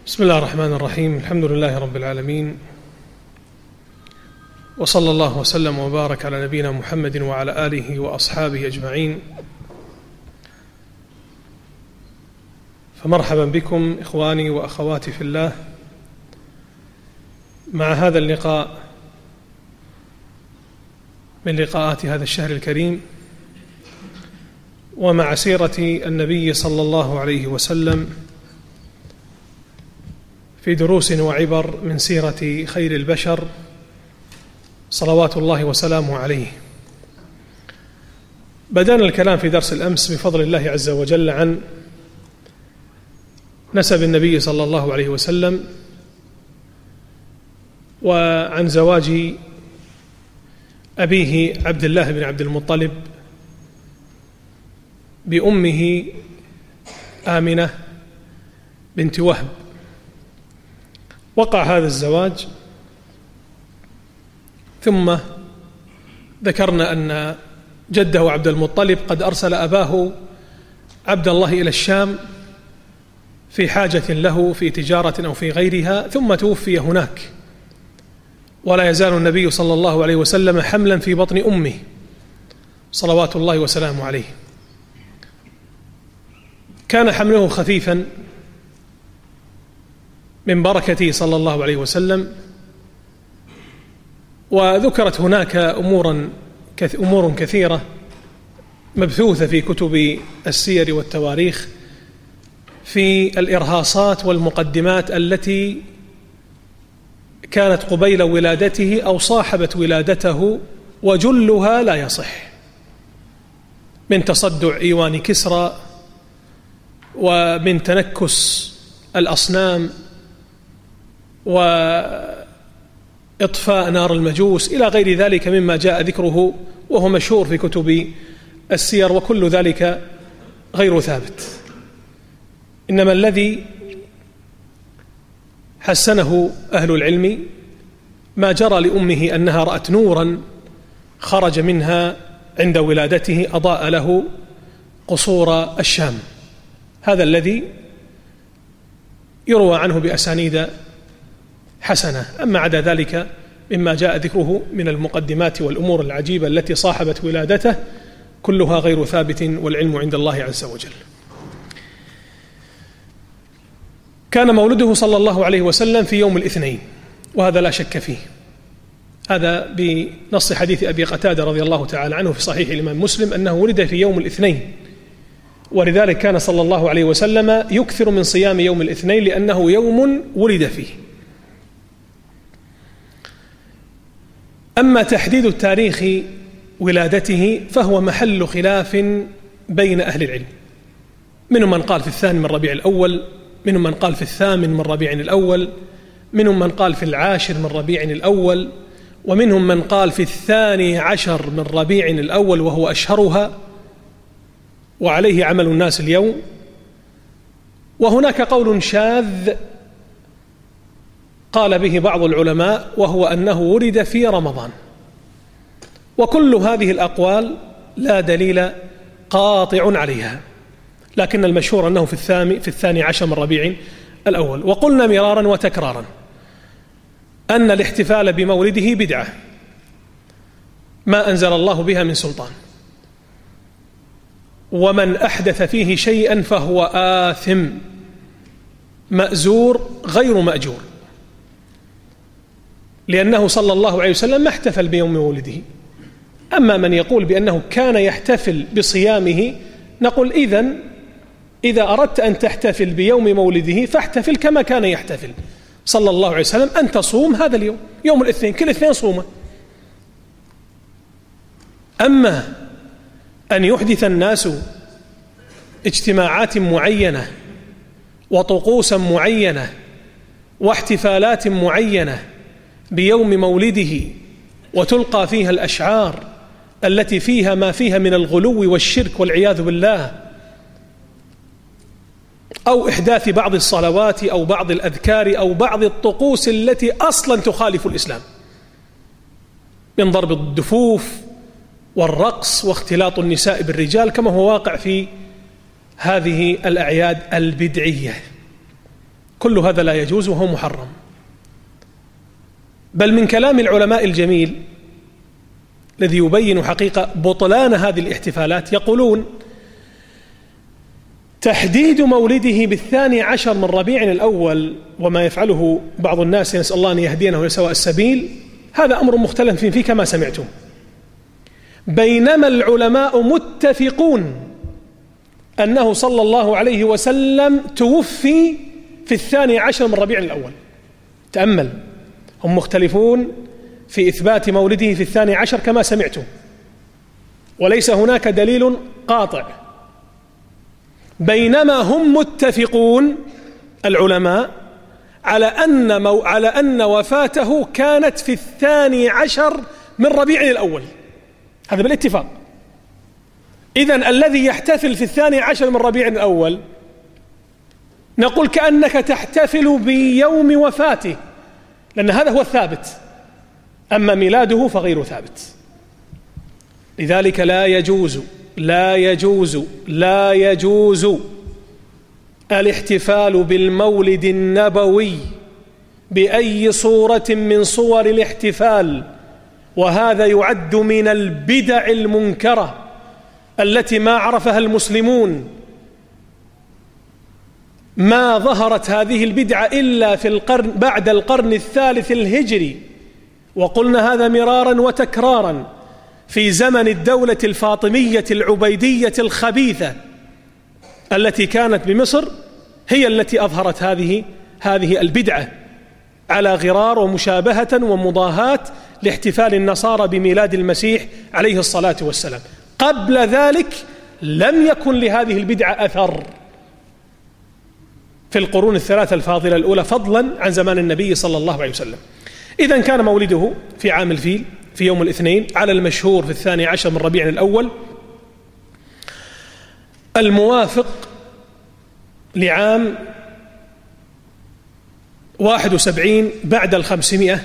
بسم الله الرحمن الرحيم. الحمد لله رب العالمين، وصلى الله وسلم وبارك على نبينا محمد وعلى آله وأصحابه أجمعين. فمرحبا بكم إخواني وأخواتي في الله مع هذا اللقاء من لقاءات هذا الشهر الكريم، ومع سيرة النبي صلى الله عليه وسلم في دروس وعبر من سيرة خير البشر صلوات الله وسلامه عليه. بدأنا الكلام في درس الأمس بفضل الله عز وجل عن نسب النبي صلى الله عليه وسلم، وعن زواج أبيه عبد الله بن عبد المطلب بأمه آمنة بنت وهب. وقع هذا الزواج، ثم ذكرنا أن جده عبد المطلب قد أرسل أباه عبد الله إلى الشام في حاجة له في تجارة أو في غيرها، ثم توفي هناك، ولا يزال النبي صلى الله عليه وسلم حملا في بطن أمه صلوات الله وسلامه عليه. كان حمله خفيفا من بركته صلى الله عليه وسلم، وذكرت هناك أمور كثيرة مبثوثة في كتب السير والتواريخ في الإرهاصات والمقدمات التي كانت قبيل ولادته أو صاحبت ولادته، وجلها لا يصح، من تصدع إيوان كسرى، ومن تنكس الأصنام، وإطفاء نار المجوس، إلى غير ذلك مما جاء ذكره وهو مشهور في كتب السير، وكل ذلك غير ثابت. إنما الذي حسنه أهل العلم ما جرى لأمه أنها رأت نورا خرج منها عند ولادته أضاء له قصور الشام. هذا الذي يروى عنه بأسانيد حسنة. أما عدا ذلك مما جاء ذكره من المقدمات والأمور العجيبة التي صاحبت ولادته كلها غير ثابت، والعلم عند الله عز وجل. كان مولده صلى الله عليه وسلم في يوم الاثنين، وهذا لا شك فيه، هذا بنص حديث أبي قتادة رضي الله تعالى عنه في صحيح الإمام مسلم أنه ولد في يوم الاثنين، ولذلك كان صلى الله عليه وسلم يكثر من صيام يوم الاثنين لأنه يوم ولد فيه. أما تحديد التاريخ ولادته فهو محل خلاف بين أهل العلم، منهم من قال في 2 من ربيع الأول، منهم من قال في 8 من ربيع الأول، منهم من قال في 10 من ربيع الأول، ومنهم من قال في 12 من ربيع الأول وهو أشهرها، وعليه عمل الناس اليوم. وهناك قول شاذ قال به بعض العلماء، وهو أنه ولد في رمضان. وكل هذه الأقوال لا دليل قاطع عليها، لكن المشهور أنه في 12 من ربيع الأول. وقلنا مرارا وتكرارا أن الاحتفال بمولده بدعة ما أنزل الله بها من سلطان، ومن أحدث فيه شيئا فهو آثم مأزور غير مأجور، لأنه صلى الله عليه وسلم ما احتفل بيوم مولده. أما من يقول بأنه كان يحتفل بصيامه، نقول إذا أردت أن تحتفل بيوم مولده فاحتفل كما كان يحتفل صلى الله عليه وسلم، أن تصوم هذا اليوم، يوم الاثنين، كل اثنين صومه. أما أن يحدث الناس اجتماعات معينة وطقوسا معينة واحتفالات معينة بيوم مولده، وتلقى فيها الأشعار التي فيها ما فيها من الغلو والشرك والعياذ بالله، أو إحداث بعض الصلوات أو بعض الأذكار أو بعض الطقوس التي أصلا تخالف الإسلام، من ضرب الدفوف والرقص واختلاط النساء بالرجال، كما هو واقع في هذه الأعياد البدعية. كل هذا لا يجوز وهو محرم. بل من كلام العلماء الجميل الذي يبين حقيقة بطلان هذه الاحتفالات، يقولون تحديد مولده ب12 من ربيع الأول وما يفعله بعض الناس، نسأل الله أن يهدينا ويسوء السبيل، هذا أمر مختلف فيه كما سمعتم، بينما العلماء متفقون أنه صلى الله عليه وسلم توفي في 12 من ربيع الأول. تأمل، هم مختلفون في إثبات مولده في 12 كما سمعتم، وليس هناك دليل قاطع، بينما هم متفقون العلماء على أن وفاته كانت في 12 من ربيع الأول، هذا بالاتفاق. إذن الذي يحتفل في 12 من ربيع الأول نقول كأنك تحتفل بيوم وفاته، لأن هذا هو الثابت، أما ميلاده فغير ثابت. لذلك لا يجوز الاحتفال بالمولد النبوي بأي صورة من صور الاحتفال، وهذا يعد من البدع المنكرة التي ما عرفها المسلمون. ما ظهرت هذه البدعة إلا في بعد القرن الثالث الهجري، وقلنا هذا مرارا وتكرارا، في زمن الدولة الفاطمية العبيدية الخبيثة التي كانت بمصر، هي التي أظهرت هذه البدعة على غرار ومشابهة ومضاهاة لاحتفال النصارى بميلاد المسيح عليه الصلاة والسلام. قبل ذلك لم يكن لهذه البدعة أثر في القرون الثلاثة الفاضلة الأولى، فضلا عن زمان النبي صلى الله عليه وسلم. إذن كان مولده في عام الفيل في يوم الاثنين على المشهور في 12 من ربيع الأول، الموافق لعام 71 بعد 500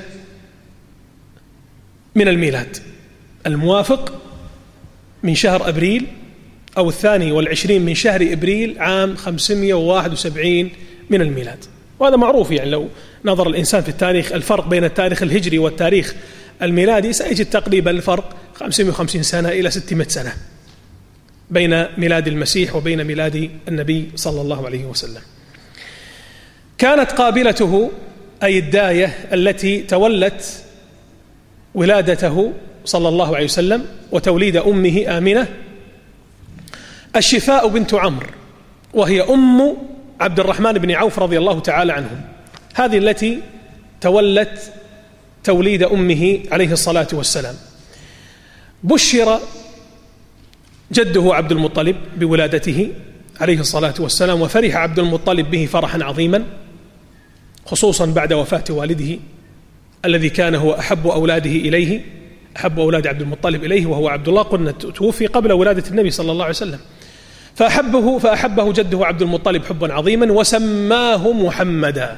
من الميلاد، الموافق من شهر أبريل أو 22 من شهر إبريل عام 571 من الميلاد. وهذا معروف، يعني لو نظر الإنسان في التاريخ الفرق بين التاريخ الهجري والتاريخ الميلادي سيجد تقريبا الفرق 550 سنة إلى 600 سنة بين ميلاد المسيح وبين ميلاد النبي صلى الله عليه وسلم. كانت قابلته أي الداية التي تولت ولادته صلى الله عليه وسلم وتوليد أمه آمنة الشفاء بنت عمرو، وهي أم عبد الرحمن بن عوف رضي الله تعالى عنهم، هذه التي تولت توليد أمه عليه الصلاة والسلام. بشر جده عبد المطلب بولادته عليه الصلاة والسلام، وفرح عبد المطلب به فرحا عظيما، خصوصا بعد وفاة والده الذي كان هو أحب أولاده إليه، أحب أولاد عبد المطلب إليه، وهو عبد الله، قلنا توفي قبل ولادة النبي صلى الله عليه وسلم، فأحبه جده عبد المطلب حبا عظيما، وسماه محمدا،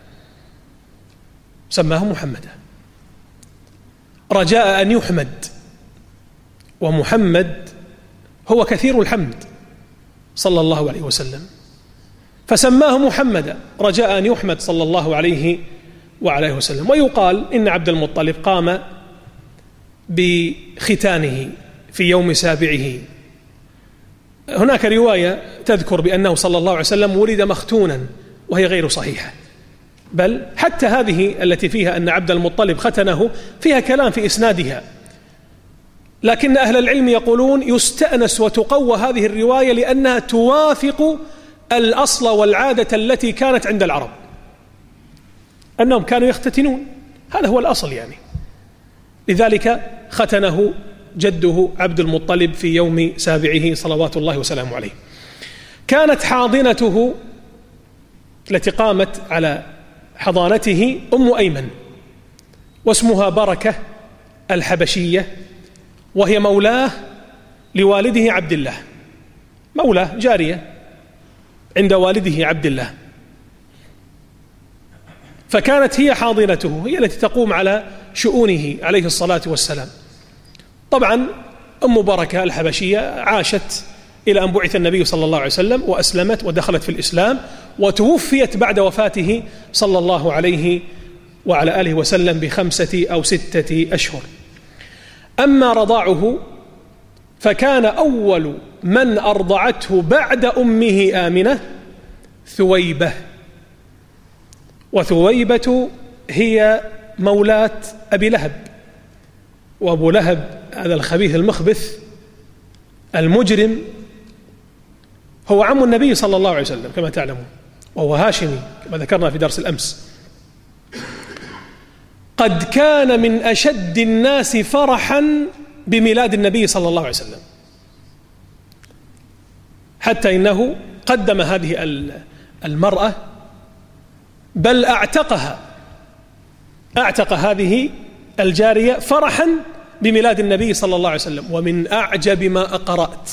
سماه محمدا رجاء أن يحمد، ومحمد هو كثير الحمد صلى الله عليه وسلم، فسماه محمدا رجاء أن يحمد صلى الله عليه وعليه وسلم. ويقال إن عبد المطلب قام بختانه في يوم سابعه. هناك رواية تذكر بأنه صلى الله عليه وسلم ولد مختونا، وهي غير صحيحة، بل حتى هذه التي فيها أن عبد المطلب ختنه فيها كلام في إسنادها، لكن أهل العلم يقولون يستأنس وتقوى هذه الرواية لأنها توافق الأصل والعادة التي كانت عند العرب، أنهم كانوا يختتنون، هذا هو الأصل يعني. لذلك ختنه جده عبد المطلب في يوم سابعه صلوات الله وسلامه عليه. كانت حاضنته التي قامت على حضانته أم أيمن، واسمها بركة الحبشية، وهي مولاه لوالده عبد الله، مولاه جارية عند والده عبد الله، فكانت هي حاضنته، هي التي تقوم على شؤونه عليه الصلاة والسلام. طبعا أم بركة الحبشية عاشت إلى أن بعث النبي صلى الله عليه وسلم وأسلمت ودخلت في الإسلام، وتوفيت بعد وفاته صلى الله عليه وعلى آله وسلم ب5 أو 6 أشهر. أما رضاعه فكان أول من أرضعته بعد أمه آمنة ثويبة، وثويبة هي مولاة أبي لهب، وأبو لهب هذا الخبيث المخبث المجرم هو عم النبي صلى الله عليه وسلم كما تعلمون، وهو هاشمي كما ذكرنا في درس الأمس. قد كان من أشد الناس فرحا بميلاد النبي صلى الله عليه وسلم، حتى إنه قدم هذه المرأة بل أعتق هذه الجارية فرحا بميلاد النبي صلى الله عليه وسلم. ومن أعجب ما قرأت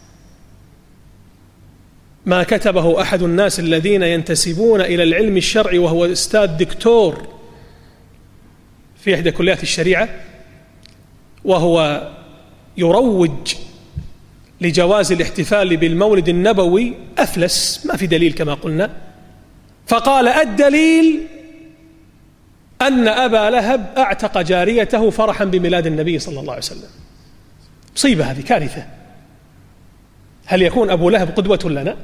ما كتبه أحد الناس الذين ينتسبون إلى العلم الشرعي، وهو أستاذ دكتور في إحدى كليات الشريعة، وهو يروج لجواز الاحتفال بالمولد النبوي، أفلس ما في دليل كما قلنا، فقال الدليل أن أبا لهب أعتق جاريته فرحا بميلاد النبي صلى الله عليه وسلم. مصيبة، هذه كارثة. هل يكون أبو لهب قدوة لنا؟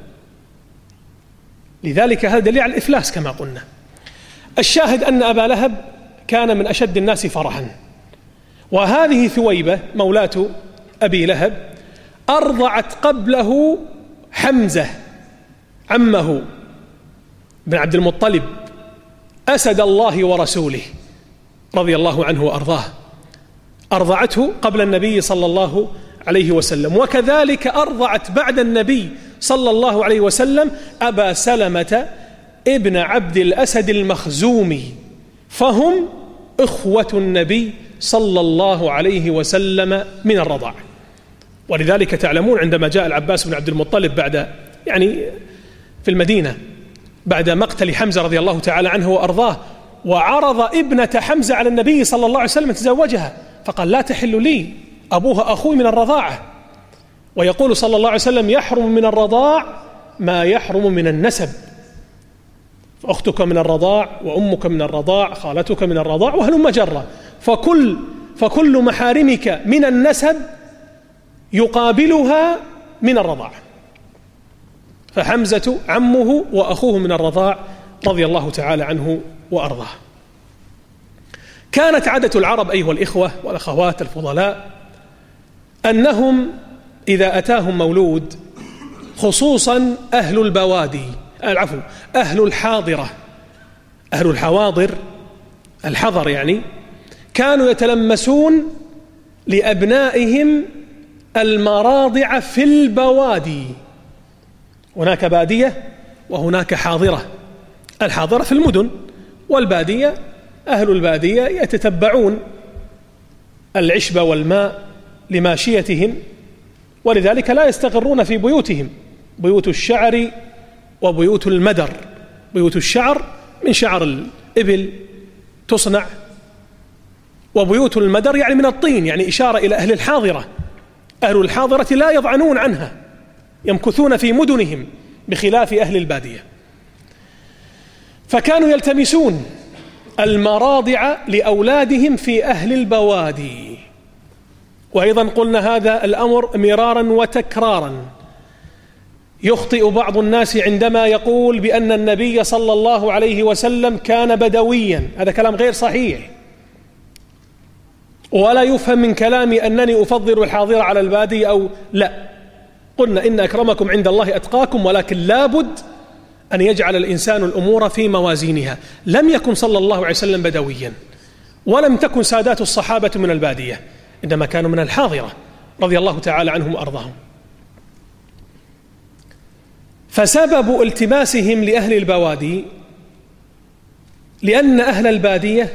لذلك هذا دليل على الإفلاس كما قلنا. الشاهد أن أبا لهب كان من أشد الناس فرحا، وهذه ثويبة مولاة أبي لهب أرضعت قبله حمزة عمه بن عبد المطلب أسد الله ورسوله رضي الله عنه وأرضاه، أرضعته قبل النبي صلى الله عليه وسلم. وكذلك أرضعت بعد النبي صلى الله عليه وسلم أبا سلمة ابن عبد الأسد المخزومي، فهم إخوة النبي صلى الله عليه وسلم من الرضاع. ولذلك تعلمون عندما جاء العباس بن عبد المطلب بعد في المدينة بعد مقتل حمزة رضي الله تعالى عنه وأرضاه، وعرض ابنة حمزة على النبي صلى الله عليه وسلم تزوجها، فقال لا تحل لي، أبوها أخوي من الرضاعة. ويقول صلى الله عليه وسلم يحرم من الرضاع ما يحرم من النسب، فأختك من الرضاع وأمك من الرضاع خالتك من الرضاع وهلم جرة، فكل محارمك من النسب يقابلها من الرضاع، فحمزة عمه وأخوه من الرضاع رضي الله تعالى عنه وأرضاه. كانت عادة العرب أيها الإخوة والأخوات الفضلاء أنهم إذا أتاهم مولود، خصوصا أهل البوادي أهل الحاضرة، أهل الحواضر، الحضر يعني، كانوا يتلمسون لأبنائهم المراضع في البوادي. هناك بادية وهناك حاضرة، الحاضرة في المدن، والبادية أهل البادية يتتبعون العشب والماء لماشيتهم، ولذلك لا يستقرون في بيوتهم، بيوت الشعر وبيوت المدر. بيوت الشعر من شعر الإبل تصنع، وبيوت المدر يعني من الطين، يعني إشارة إلى أهل الحاضرة. أهل الحاضرة لا يضعنون عنها، يمكثون في مدنهم بخلاف أهل البادية. فكانوا يلتمسون المراضع لأولادهم في أهل البوادي. وأيضا قلنا هذا الأمر مرارا وتكرارا. يخطئ بعض الناس عندما يقول بأن النبي صلى الله عليه وسلم كان بدويا، هذا كلام غير صحيح، ولا يفهم من كلامي أنني أفضل الحاضرة على البادية أو لا. قلنا إن أكرمكم عند الله أتقاكم، ولكن لابد أن يجعل الإنسان الأمور في موازينها. لم يكن صلى الله عليه وسلم بدويا، ولم تكن سادات الصحابة من البادية، إنما كانوا من الحاضرة رضي الله تعالى عنهم وأرضاهم. فسبب التماسهم لأهل البوادي لأن أهل البادية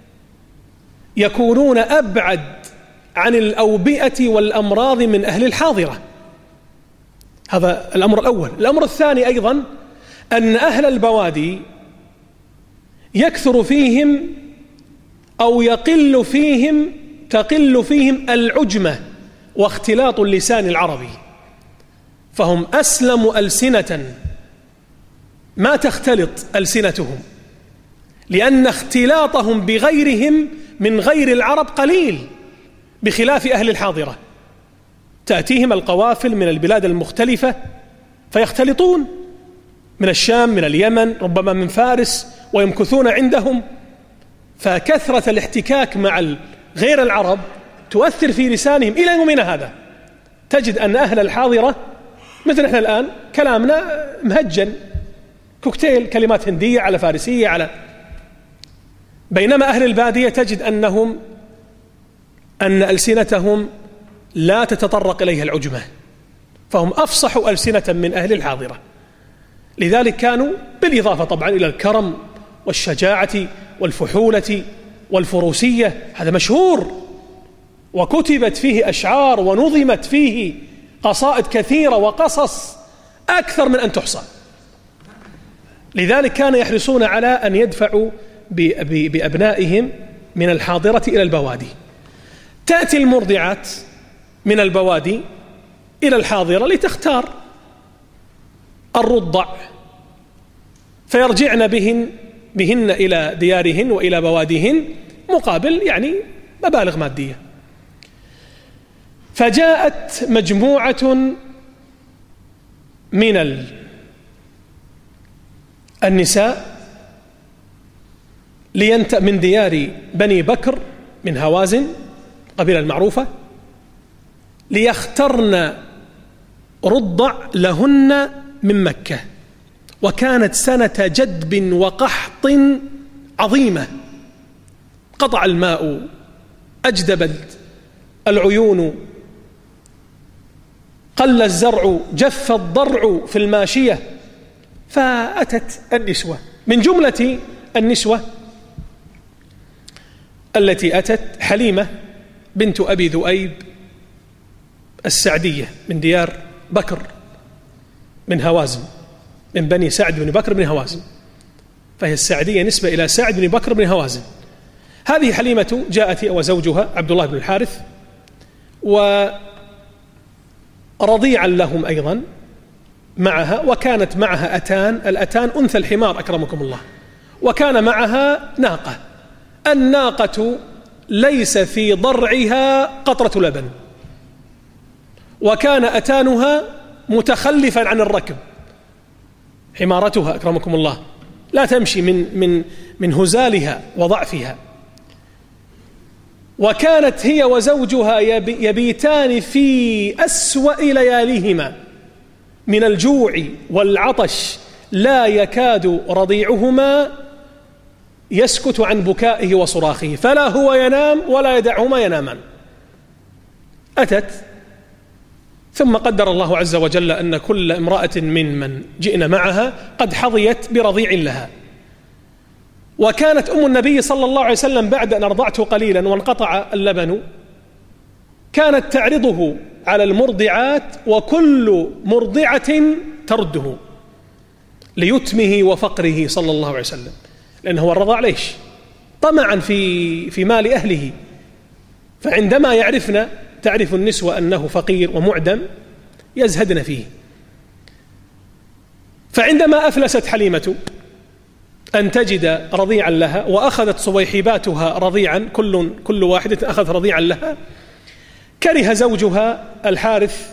يكونون أبعد عن الأوبئة والأمراض من أهل الحاضرة. هذا الأمر الأول. الأمر الثاني أيضا أن أهل البوادي يكثر فيهم أو تقل فيهم العجمة واختلاط اللسان العربي، فهم أسلم ألسنة ما تختلط ألسنتهم، لأن اختلاطهم بغيرهم من غير العرب قليل، بخلاف أهل الحاضرة. تأتيهم القوافل من البلاد المختلفة فيختلطون، من الشام، من اليمن، ربما من فارس، ويمكثون عندهم، فكثرة الاحتكاك مع غير العرب تؤثر في لسانهم إلى يومنا هذا. تجد أن أهل الحاضرة مثل إحنا الآن كلامنا مهجن، كوكتيل، كلمات هندية على فارسية على، بينما أهل البادية تجد أن ألسنتهم لا تتطرق إليها العجمة، فهم أفصح ألسنة من أهل الحاضرة. لذلك كانوا، بالإضافة طبعا إلى الكرم والشجاعة والفحولة والفروسية، هذا مشهور وكتبت فيه أشعار ونظمت فيه قصائد كثيرة وقصص أكثر من أن تحصى. لذلك كانوا يحرصون على أن يدفعوا بأبنائهم من الحاضرة إلى البوادي. تأتي المرضعات من البوادي إلى الحاضرة لتختار الرضع، فيرجعن بهن إلى ديارهن وإلى بواديهن مقابل يعني مبالغ مادية. فجاءت مجموعة من النساء من ديار بني بكر من هوازن، قبيلة المعروفة، ليخترن رضع لهن من مكة. وكانت سنة جدب وقحط عظيمة، قطع الماء، أجدبت العيون، قل الزرع، جف الضرع في الماشية. فأتت النسوة، من جملة النسوة التي أتت حليمة بنت أبي ذؤيب السعدية من ديار بكر من هوازن، من بني سعد بن بكر بن هوازن، فهي السعدية نسبة إلى سعد بن بكر بن هوازن. هذه حليمة جاءت وزوجها عبد الله بن الحارث، ورضيعا لهم أيضا معها، وكانت معها أتان، الأتان أنثى الحمار أكرمكم الله، وكان معها ناقة. الناقة ليس في ضرعها قطرة لبن، وكان أتانها متخلفا عن الركب، حمارتها أكرمكم الله لا تمشي من هزالها وضعفها. وكانت هي وزوجها يبيتان في أسوأ لياليهما من الجوع والعطش، لا يكاد رضيعهما يسكت عن بكائه وصراخه، فلا هو ينام ولا يدعهما ينامان. أتت، ثم قدر الله عز وجل أن كل امرأة من جئنا معها قد حظيت برضيع لها. وكانت أم النبي صلى الله عليه وسلم بعد أن أرضعته قليلا وانقطع اللبن كانت تعرضه على المرضعات، وكل مرضعة ترده ليتمه وفقره صلى الله عليه وسلم، لأنه الرضاع ليش؟ طمعا في مال أهله. فعندما تعرف النسوة أنه فقير ومعدم يزهدن فيه. فعندما أفلست حليمة أن تجد رضيعا لها، وأخذت صويحباتها رضيعا، كل واحدة أخذ رضيعا لها، كره زوجها الحارث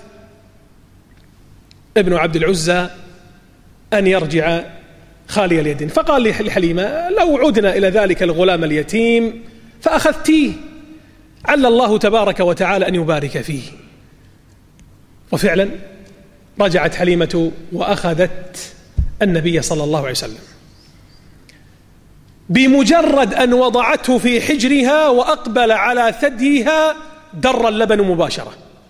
ابن عبد العزى أن يرجع خالي اليدين، فقال لحليمة: لو عدنا إلى ذلك الغلام اليتيم فأخذتيه، عل الله تبارك وتعالى أن يبارك فيه. وفعلا رجعت حليمة وأخذت النبي صلى الله عليه وسلم. بمجرد أن وضعته في حجرها وأقبل على ثديها در اللبن مباشرة،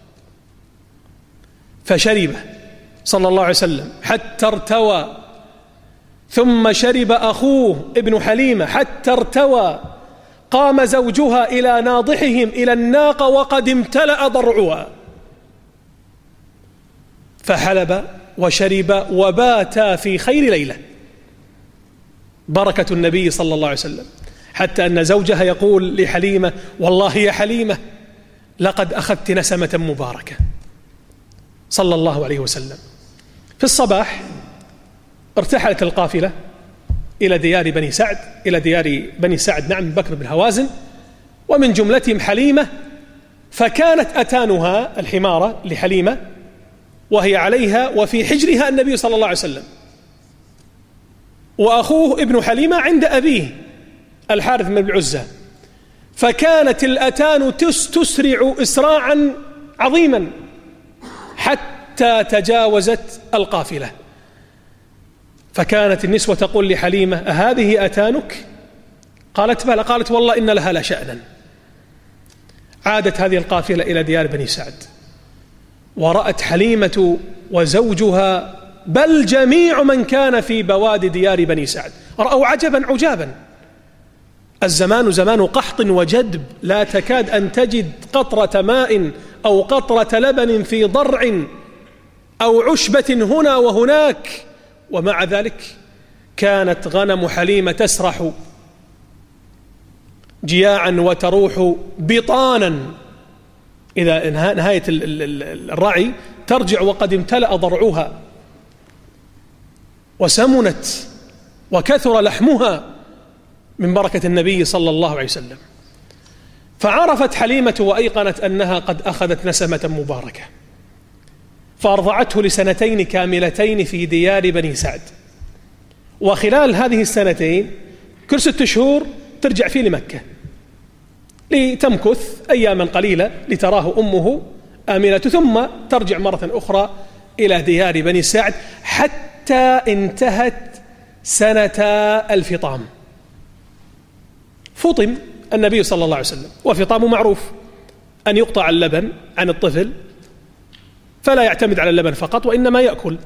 فشرب صلى الله عليه وسلم حتى ارتوى، ثم شرب أخوه ابن حليمة حتى ارتوى. قام زوجها إلى ناضحهم إلى الناقة وقد امتلأ ضرعها، فحلب وشرب وباتا في خير ليلة، بركة النبي صلى الله عليه وسلم، حتى أن زوجها يقول لحليمة: والله يا حليمة لقد أخذت نسمة مباركة، صلى الله عليه وسلم. في الصباح ارتحلت القافلة إلى ديار بني سعد، إلى ديار بني سعد نعم بكر بن هوازن، ومن جملتهم حليمة، فكانت أتانها الحمارة لحليمة وهي عليها وفي حجرها النبي صلى الله عليه وسلم، وأخوه ابن حليمة عند أبيه الحارث بن العزى، فكانت الأتان تسرع إسراعا عظيما حتى تجاوزت القافلة، فكانت النسوة تقول لحليمة: أهذه أتانك؟ قالت: بلى. قالت: والله إن لها لشأنا. عادت هذه القافلة إلى ديار بني سعد، ورأت حليمة وزوجها بل جميع من كان في بوادي ديار بني سعد رأوا عجبا عجابا. الزمان زمان قحط وجدب، لا تكاد أن تجد قطرة ماء أو قطرة لبن في ضرع أو عشبة هنا وهناك، ومع ذلك كانت غنم حليمة تسرح جياعا وتروح بطانا، إذا نهاية الرعي ترجع وقد امتلأ ضرعها وسمنت وكثر لحمها من بركة النبي صلى الله عليه وسلم. فعرفت حليمة وأيقنت أنها قد أخذت نسمة مباركة، فأرضعته لسنتين كاملتين في ديار بني سعد، وخلال هذه السنتين كل 6 شهور ترجع فيه لمكة لتمكث أياما قليلة لتراه أمه آمنة، ثم ترجع مرة أخرى إلى ديار بني سعد حتى انتهت سنة الفطام. فطم النبي صلى الله عليه وسلم، وفطام معروف أن يقطع اللبن عن الطفل فلا يعتمد على اللبن فقط وإنما يأكل.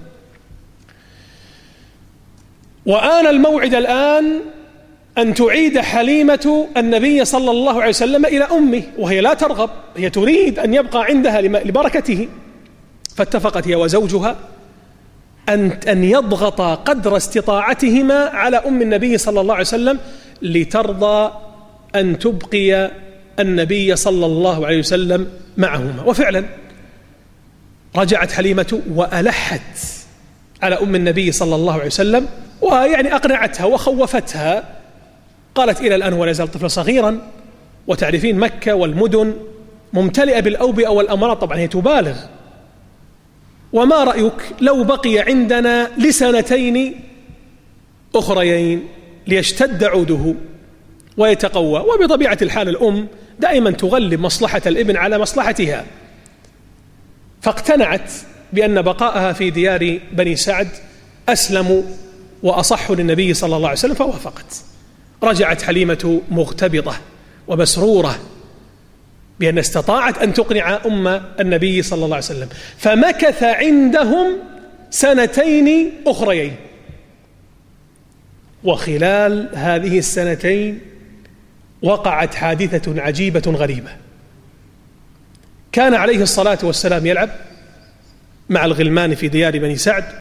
وآن الموعد الآن أن تعيد حليمة النبي صلى الله عليه وسلم إلى أمه، وهي لا ترغب، هي تريد أن يبقى عندها لبركته. فاتفقت هي وزوجها أن يضغط قدر استطاعتهما على أم النبي صلى الله عليه وسلم لترضى أن تبقي النبي صلى الله عليه وسلم معهما. وفعلا رجعت حليمة وألحت على أم النبي صلى الله عليه وسلم، ويعني أقنعتها وخوفتها. قالت: إلى الآن ولا يزال طفل صغيرا، وتعرفين مكة والمدن ممتلئة بالأوبئة والأمراض، طبعا هي تبالغ، وما رأيك لو بقي عندنا لسنتين أخريين ليشتد عوده ويتقوى؟ وبطبيعة الحال الأم دائما تغلب مصلحة الابن على مصلحتها، فاقتنعت بأن بقاءها في ديار بني سعد أسلم وأصح للنبي صلى الله عليه وسلم، فوافقت. رجعت حليمة مغتبطة ومسرورة بأن استطاعت أن تقنع أم النبي صلى الله عليه وسلم، فمكث عندهم 2 أخريين. وخلال هذه 2 وقعت حادثة عجيبة غريبة. كان عليه الصلاة والسلام يلعب مع الغلمان في ديار بني سعد،